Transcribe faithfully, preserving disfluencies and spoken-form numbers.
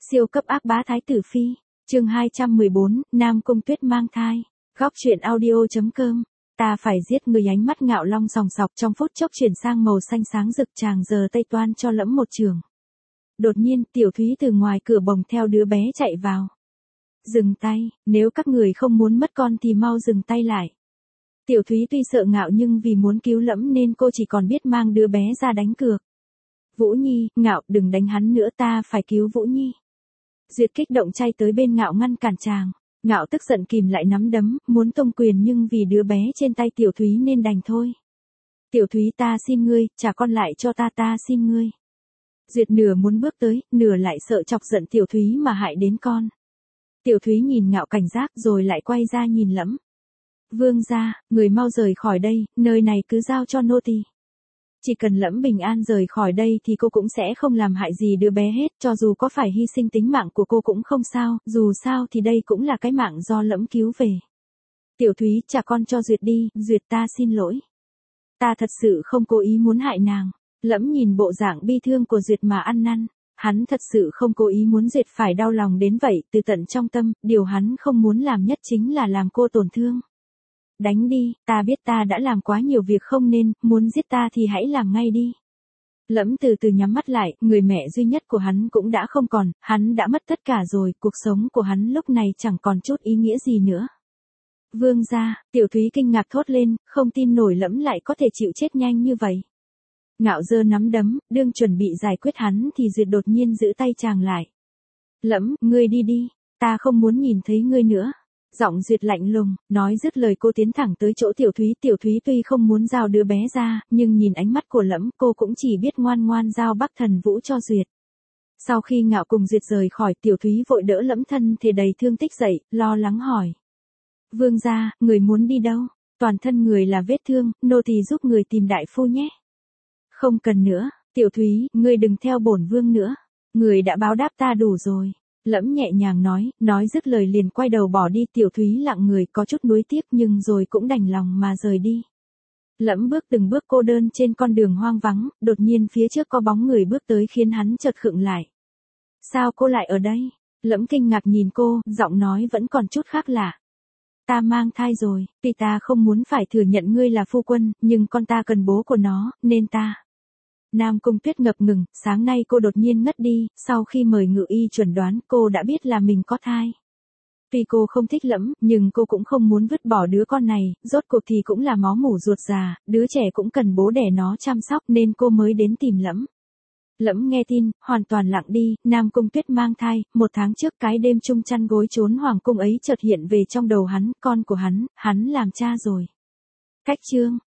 Siêu cấp ác bá Thái tử Phi, chương hai trăm mười bốn, Nam Cung Tuyết mang thai. Góc truyện audio.com. Ta phải giết người. Ánh mắt Ngạo Long sòng sọc trong phút chốc chuyển sang màu xanh sáng rực, chàng giờ tay toan cho Lẫm một trường. Đột nhiên, Tiểu Thúy từ ngoài cửa bồng theo đứa bé chạy vào. Dừng tay, nếu các người không muốn mất con thì mau dừng tay lại. Tiểu Thúy tuy sợ Ngạo nhưng vì muốn cứu Lẫm nên cô chỉ còn biết mang đứa bé ra đánh cược. Vũ Nhi, Ngạo, đừng đánh hắn nữa, ta phải cứu Vũ Nhi. Duyệt kích động chay tới bên Ngạo ngăn cản chàng. Ngạo tức giận kìm lại nắm đấm, muốn tông quyền nhưng vì đứa bé trên tay Tiểu Thúy nên đành thôi. Tiểu Thúy, ta xin ngươi, trả con lại cho ta, ta xin ngươi. Duyệt nửa muốn bước tới, nửa lại sợ chọc giận Tiểu Thúy mà hại đến con. Tiểu Thúy nhìn Ngạo cảnh giác rồi lại quay ra nhìn Lẫm. Vương gia, người mau rời khỏi đây, nơi này cứ giao cho nô tỳ. Chỉ cần Lẫm bình an rời khỏi đây thì cô cũng sẽ không làm hại gì đứa bé hết, cho dù có phải hy sinh tính mạng của cô cũng không sao, dù sao thì đây cũng là cái mạng do Lẫm cứu về. Tiểu Thúy, trả con cho Duyệt đi, Duyệt, ta xin lỗi. Ta thật sự không cố ý muốn hại nàng. Lẫm nhìn bộ dạng bi thương của Duyệt mà ăn năn. Hắn thật sự không cố ý muốn Duyệt phải đau lòng đến vậy, từ tận trong tâm, điều hắn không muốn làm nhất chính là làm cô tổn thương. Đánh đi, ta biết ta đã làm quá nhiều việc không nên, muốn giết ta thì hãy làm ngay đi. Lẫm từ từ nhắm mắt lại, người mẹ duy nhất của hắn cũng đã không còn, hắn đã mất tất cả rồi, cuộc sống của hắn lúc này chẳng còn chút ý nghĩa gì nữa. Vương gia, Tiểu Thúy kinh ngạc thốt lên, không tin nổi Lẫm lại có thể chịu chết nhanh như vậy. Ngạo giơ nắm đấm, đương chuẩn bị giải quyết hắn thì Duyệt đột nhiên giữ tay chàng lại. Lẫm, ngươi đi đi, ta không muốn nhìn thấy ngươi nữa. Giọng Duyệt lạnh lùng, nói dứt lời cô tiến thẳng tới chỗ Tiểu Thúy. Tiểu Thúy tuy không muốn giao đứa bé ra, nhưng nhìn ánh mắt của Lẫm, cô cũng chỉ biết ngoan ngoan giao Bắc Thần Vũ cho Duyệt. Sau khi Ngạo cùng Duyệt rời khỏi, Tiểu Thúy vội đỡ Lẫm thân thể đầy thương tích dậy, lo lắng hỏi. Vương gia, người muốn đi đâu? Toàn thân người là vết thương, nô tỳ giúp người tìm đại phu nhé. Không cần nữa, Tiểu Thúy, ngươi đừng theo bổn vương nữa. Người đã báo đáp ta đủ rồi. Lẫm nhẹ nhàng nói, nói dứt lời liền quay đầu bỏ đi. Tiểu Thúy lặng người, có chút nuối tiếc nhưng rồi cũng đành lòng mà rời đi. Lẫm bước từng bước cô đơn trên con đường hoang vắng, đột nhiên phía trước có bóng người bước tới khiến hắn chợt khựng lại. Sao cô lại ở đây? Lẫm kinh ngạc nhìn cô, giọng nói vẫn còn chút khác lạ. Ta mang thai rồi, tuy ta không muốn phải thừa nhận ngươi là phu quân, nhưng con ta cần bố của nó, nên ta... Nam Cung Tuyết ngập ngừng, sáng nay cô đột nhiên ngất đi, sau khi mời ngự y chuẩn đoán cô đã biết là mình có thai. Tuy cô không thích Lẫm, nhưng cô cũng không muốn vứt bỏ đứa con này, rốt cuộc thì cũng là máu mủ ruột già, đứa trẻ cũng cần bố đẻ nó chăm sóc nên cô mới đến tìm Lẫm. Lẫm nghe tin, hoàn toàn lặng đi. Nam Cung Tuyết mang thai, một tháng trước cái đêm chung chăn gối trốn hoàng cung ấy chợt hiện về trong đầu hắn, con của hắn, hắn làm cha rồi. Cách chương.